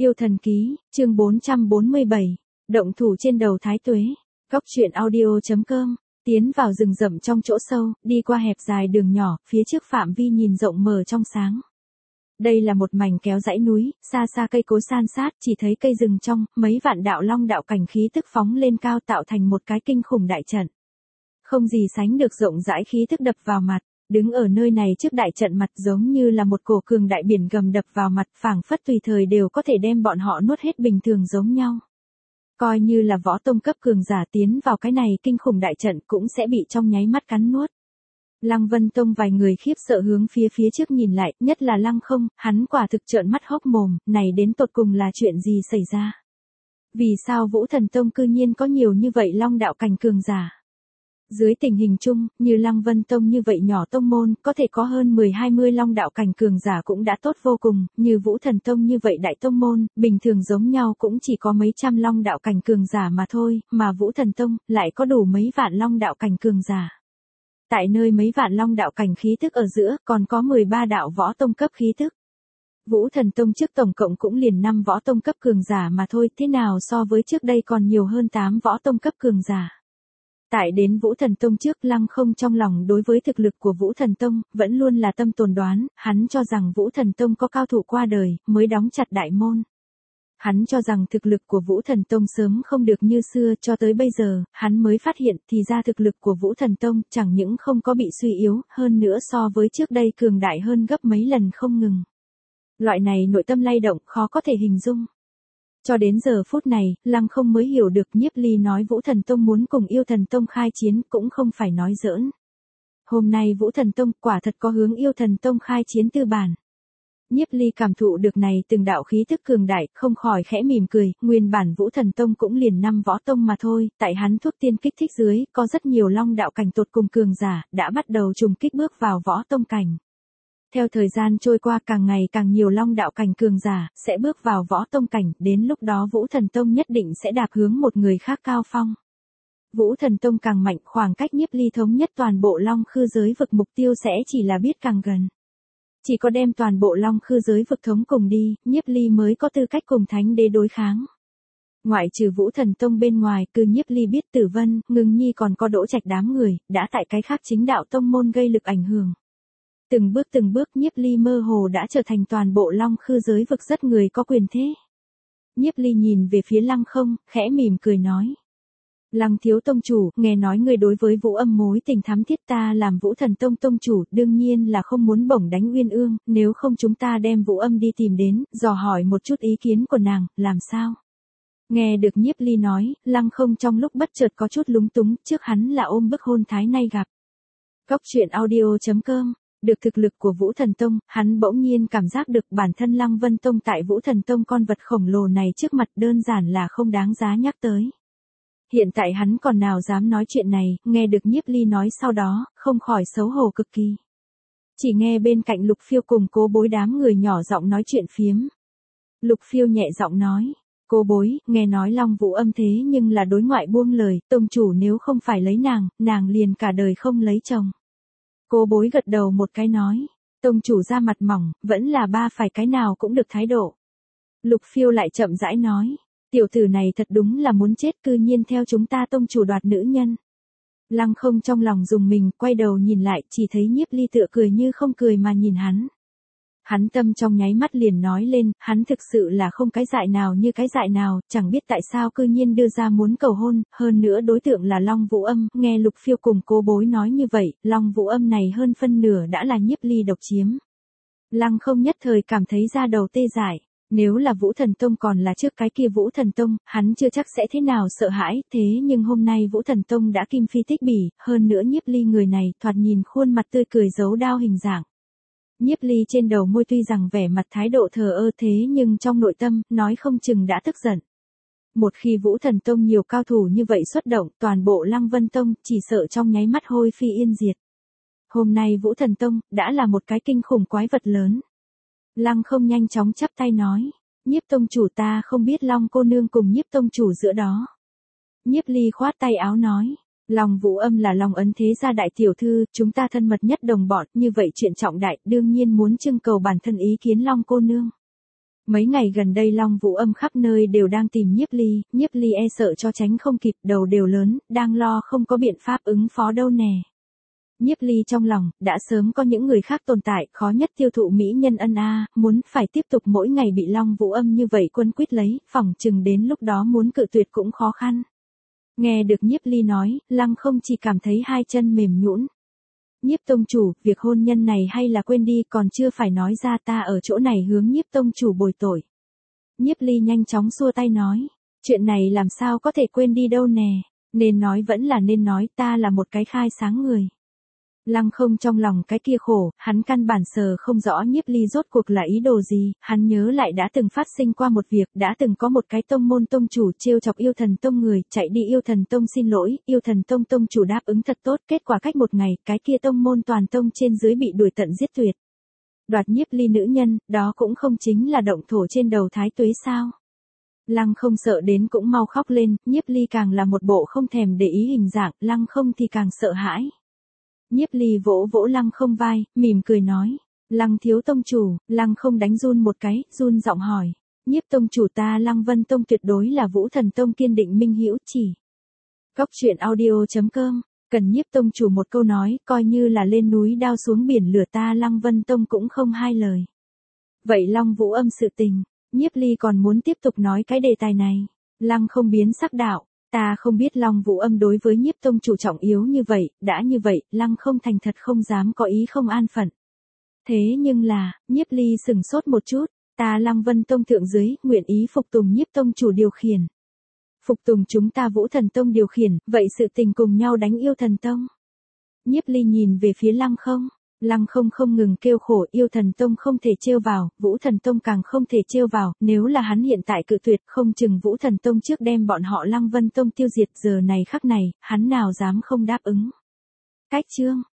Yêu thần ký, chương 447, động thủ trên đầu Thái Tuế. Góc truyện audio.com. Tiến vào rừng rậm trong chỗ sâu, đi qua hẹp dài đường nhỏ, phía trước phạm vi nhìn rộng mở trong sáng. Đây là một mảnh kéo dãy núi, xa xa cây cối san sát, chỉ thấy cây rừng trong, mấy vạn đạo long đạo cảnh khí tức phóng lên cao tạo thành một cái kinh khủng đại trận. Không gì sánh được rộng rãi khí tức đập vào mặt. Đứng ở nơi này trước đại trận mặt giống như là một cổ cường đại biển gầm đập vào mặt, phảng phất tùy thời đều có thể đem bọn họ nuốt hết bình thường giống nhau. Coi như là võ tông cấp cường giả tiến vào cái này kinh khủng đại trận cũng sẽ bị trong nháy mắt cắn nuốt. Lăng Vân Tông vài người khiếp sợ hướng phía trước nhìn lại, nhất là Lăng Không, hắn quả thực trợn mắt hốc mồm, này đến tột cùng là chuyện gì xảy ra? Vì sao Vũ Thần Tông cư nhiên có nhiều như vậy long đạo cảnh cường giả? Dưới tình hình chung, như Lăng Vân Tông như vậy nhỏ tông môn, có thể có hơn 10-20 long đạo cảnh cường giả cũng đã tốt vô cùng, như Vũ Thần Tông như vậy đại tông môn, bình thường giống nhau cũng chỉ có mấy trăm long đạo cảnh cường giả mà thôi, mà Vũ Thần Tông lại có đủ mấy vạn long đạo cảnh cường giả. Tại nơi mấy vạn long đạo cảnh khí tức ở giữa, còn có 13 đạo võ tông cấp khí tức. Vũ Thần Tông trước tổng cộng cũng liền 5 võ tông cấp cường giả mà thôi, thế nào so với trước đây còn nhiều hơn 8 võ tông cấp cường giả. Tại đến Vũ Thần Tông trước, Lăng Không trong lòng đối với thực lực của Vũ Thần Tông, vẫn luôn là tâm tồn đoán, hắn cho rằng Vũ Thần Tông có cao thủ qua đời, mới đóng chặt đại môn. Hắn cho rằng thực lực của Vũ Thần Tông sớm không được như xưa, cho tới bây giờ, hắn mới phát hiện thì ra thực lực của Vũ Thần Tông chẳng những không có bị suy yếu, hơn nữa so với trước đây cường đại hơn gấp mấy lần không ngừng. Loại này nội tâm lay động khó có thể hình dung. Cho đến giờ phút này, Lăng Không mới hiểu được Nhiếp Ly nói Vũ Thần Tông muốn cùng Yêu Thần Tông khai chiến cũng không phải nói giỡn. Hôm nay Vũ Thần Tông quả thật có hướng Yêu Thần Tông khai chiến tư bản. Nhiếp Ly cảm thụ được này từng đạo khí thức cường đại, không khỏi khẽ mỉm cười, nguyên bản Vũ Thần Tông cũng liền 5 võ tông mà thôi, tại hắn thuốc tiên kích thích dưới, có rất nhiều long đạo cảnh tột cùng cường giả, đã bắt đầu trùng kích bước vào võ tông cảnh. Theo thời gian trôi qua càng ngày càng nhiều long đạo cảnh cường giả, sẽ bước vào võ tông cảnh, đến lúc đó Vũ Thần Tông nhất định sẽ đạp hướng một người khác cao phong. Vũ Thần Tông càng mạnh, khoảng cách Nhiếp Ly thống nhất toàn bộ long khư giới vực mục tiêu sẽ chỉ là biết càng gần. Chỉ có đem toàn bộ long khư giới vực thống cùng đi, Nhiếp Ly mới có tư cách cùng Thánh Đế đối kháng. Ngoại trừ Vũ Thần Tông bên ngoài, cứ Nhiếp Ly biết Tử Vân, Ngưng Nhi còn có Đỗ Trạch đám người, đã tại cái khác chính đạo tông môn gây lực ảnh hưởng. Từng bước Nhiếp Ly mơ hồ đã trở thành toàn bộ long khư giới vực rất người có quyền thế. Nhiếp Ly nhìn về phía Lăng Không, khẽ mỉm cười nói. Lăng thiếu tông chủ, nghe nói người đối với Vũ Âm mối tình thắm thiết, ta làm Vũ Thần Tông tông chủ, đương nhiên là không muốn bổng đánh Uyên Ương, nếu không chúng ta đem Vũ Âm đi tìm đến, dò hỏi một chút ý kiến của nàng, làm sao? Nghe được Nhiếp Ly nói, Lăng Không trong lúc bất chợt có chút lúng túng, trước hắn là ôm bức hôn thái nay gặp. Góc truyện audio.com. Được thực lực của Vũ Thần Tông, hắn bỗng nhiên cảm giác được bản thân Lăng Vân Tông tại Vũ Thần Tông con vật khổng lồ này trước mặt đơn giản là không đáng giá nhắc tới. Hiện tại hắn còn nào dám nói chuyện này, nghe được Nhiếp Ly nói sau đó, không khỏi xấu hổ cực kỳ. Chỉ nghe bên cạnh Lục Phiêu cùng Cố Bối đám người nhỏ giọng nói chuyện phiếm. Lục Phiêu nhẹ giọng nói, Cố Bối, nghe nói Long Vũ Âm thế nhưng là đối ngoại buông lời, tông chủ nếu không phải lấy nàng liền cả đời không lấy chồng. Cố Bối gật đầu một cái nói, tông chủ ra mặt mỏng, vẫn là ba phải cái nào cũng được thái độ. Lục Phiêu lại chậm rãi nói, tiểu tử này thật đúng là muốn chết, cư nhiên theo chúng ta tông chủ đoạt nữ nhân. Lăng Không trong lòng dùng mình, quay đầu nhìn lại, chỉ thấy Nhiếp Ly tựa cười như không cười mà nhìn hắn. Hắn tâm trong nháy mắt liền nói lên, hắn thực sự là không cái dại nào như cái dại nào, chẳng biết tại sao cư nhiên đưa ra muốn cầu hôn, hơn nữa đối tượng là Long Vũ Âm, nghe Lục Phiêu cùng Cố Bối nói như vậy, Long Vũ Âm này hơn phân nửa đã là Nhiếp Ly độc chiếm. Lăng Không nhất thời cảm thấy da đầu tê dại, nếu là Vũ Thần Tông còn là trước cái kia Vũ Thần Tông, hắn chưa chắc sẽ thế nào sợ hãi, thế nhưng hôm nay Vũ Thần Tông đã kim phi tích bỉ, hơn nữa Nhiếp Ly người này, thoạt nhìn khuôn mặt tươi cười giấu đao hình dạng. Nhiếp Ly trên đầu môi tuy rằng vẻ mặt thái độ thờ ơ thế nhưng trong nội tâm, nói không chừng đã tức giận. Một khi Vũ Thần Tông nhiều cao thủ như vậy xuất động, toàn bộ Lăng Vân Tông, chỉ sợ trong nháy mắt hôi phi yên diệt. Hôm nay Vũ Thần Tông, đã là một cái kinh khủng quái vật lớn. Lăng Không nhanh chóng chắp tay nói, Nhiếp tông chủ, ta không biết Long cô nương cùng Nhiếp tông chủ giữa đó. Nhiếp Ly khoát tay áo nói, Long Vũ Âm là Long Ấn thế gia đại tiểu thư, chúng ta thân mật nhất đồng bọn, như vậy chuyện trọng đại, đương nhiên muốn trưng cầu bản thân ý kiến Long cô nương. Mấy ngày gần đây Long Vũ Âm khắp nơi đều đang tìm Nhiếp Ly e sợ cho tránh không kịp, đầu đều lớn, đang lo không có biện pháp ứng phó đâu nè. Nhiếp Ly trong lòng, đã sớm có những người khác tồn tại, khó nhất tiêu thụ mỹ nhân ân muốn phải tiếp tục mỗi ngày bị Long Vũ Âm như vậy quấn quýt lấy, phỏng chừng đến lúc đó muốn cự tuyệt cũng khó khăn. Nghe được Nhiếp Ly nói, Lăng Không chỉ cảm thấy hai chân mềm nhũn. Nhiếp tông chủ, việc hôn nhân này hay là quên đi, còn chưa phải nói ra, ta ở chỗ này hướng Nhiếp tông chủ bồi tội. Nhiếp Ly nhanh chóng xua tay nói, chuyện này làm sao có thể quên đi đâu nè, nên nói vẫn là nên nói, ta là một cái khai sáng người. Lăng Không trong lòng cái kia khổ, hắn căn bản sờ không rõ Nhiếp Ly rốt cuộc là ý đồ gì, hắn nhớ lại đã từng phát sinh qua một việc, đã từng có một cái tông môn tông chủ trêu chọc Yêu Thần Tông người, chạy đi Yêu Thần Tông xin lỗi, Yêu Thần Tông tông chủ đáp ứng thật tốt, kết quả cách một ngày, cái kia tông môn toàn tông trên dưới bị đuổi tận giết tuyệt. Đoạt Nhiếp Ly nữ nhân, đó cũng không chính là động thổ trên đầu Thái Tuế sao? Lăng Không sợ đến cũng mau khóc lên, Nhiếp Ly càng là một bộ không thèm để ý hình dạng, Lăng Không thì càng sợ hãi. Nhiếp Ly vỗ vỗ Lăng Không vai, mỉm cười nói, Lăng thiếu tông chủ. Lăng Không đánh run một cái, run giọng hỏi, Nhiếp tông chủ, ta Lăng Vân Tông tuyệt đối là Vũ Thần Tông kiên định minh hữu chỉ. Góc truyện audio.com, cần Nhiếp tông chủ một câu nói, coi như là lên núi đao xuống biển lửa, ta Lăng Vân Tông cũng không hai lời. Vậy Long Vũ Âm sự tình, Nhiếp Ly còn muốn tiếp tục nói cái đề tài này. Lăng Không biến sắc đạo, ta không biết Long Vũ Âm đối với Nhiếp tông chủ trọng yếu như vậy, đã như vậy, Lăng Không thành thật không dám có ý không an phận. Thế nhưng là, Nhiếp Ly sừng sốt một chút, ta Lăng Vân Tông thượng dưới, nguyện ý phục tùng Nhiếp tông chủ điều khiển. Phục tùng chúng ta Vũ Thần Tông điều khiển, vậy sự tình cùng nhau đánh Yêu Thần Tông. Nhiếp Ly nhìn về phía Lăng Không. Lăng Không không ngừng kêu khổ, Yêu Thần Tông không thể trêu vào, Vũ Thần Tông càng không thể trêu vào, nếu là hắn hiện tại cự tuyệt, không chừng Vũ Thần Tông trước đem bọn họ Lăng Vân Tông tiêu diệt, giờ này khắc này, hắn nào dám không đáp ứng. Cách chương